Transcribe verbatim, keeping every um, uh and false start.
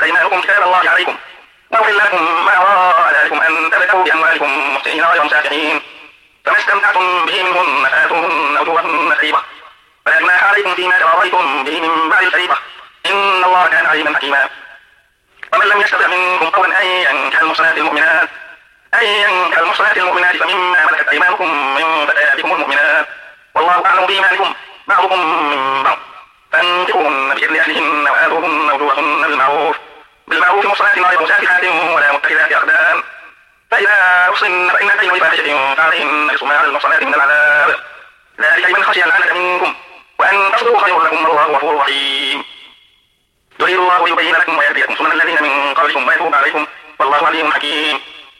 أيمانكم كتاب الله عليكم وأحل لكم ما وراء ذلكم أن تبتغوا بأموالكم محسنين غير مسافحين فما استمتعتم به منهن فآتوهن أجورهن فريضة فلا جناح عليكم فيما تراضيتم به من بعد الفريضة إن الله كان عليما حكيما. ومن لم يستطع منكم قولا أن ينكح المحصنات المؤمنات أن ينكح المحصنات المؤمنات فمما ملكت أيمانكم من فتياتكم المؤمنات والله أعلم بإيمانكم بعضكم من بعض فانكحوهن بإذن أهلهن وآتوهن أجورهن بالمعروف بالمعروف محصنات غير مسافحات ولا متخذات أخدان فإذا أحصن فإن أتين بفاحشة فعليهن نصف ما على المحصنات من العذاب ذلك لمن خشي العنة منكم وأن تصدقوا خير لكم والله غفور رحيم. يريد الله يبين لكم ويهديكم سنن الذين من قبلكم ويتوب عليكم والله عليم حكيم.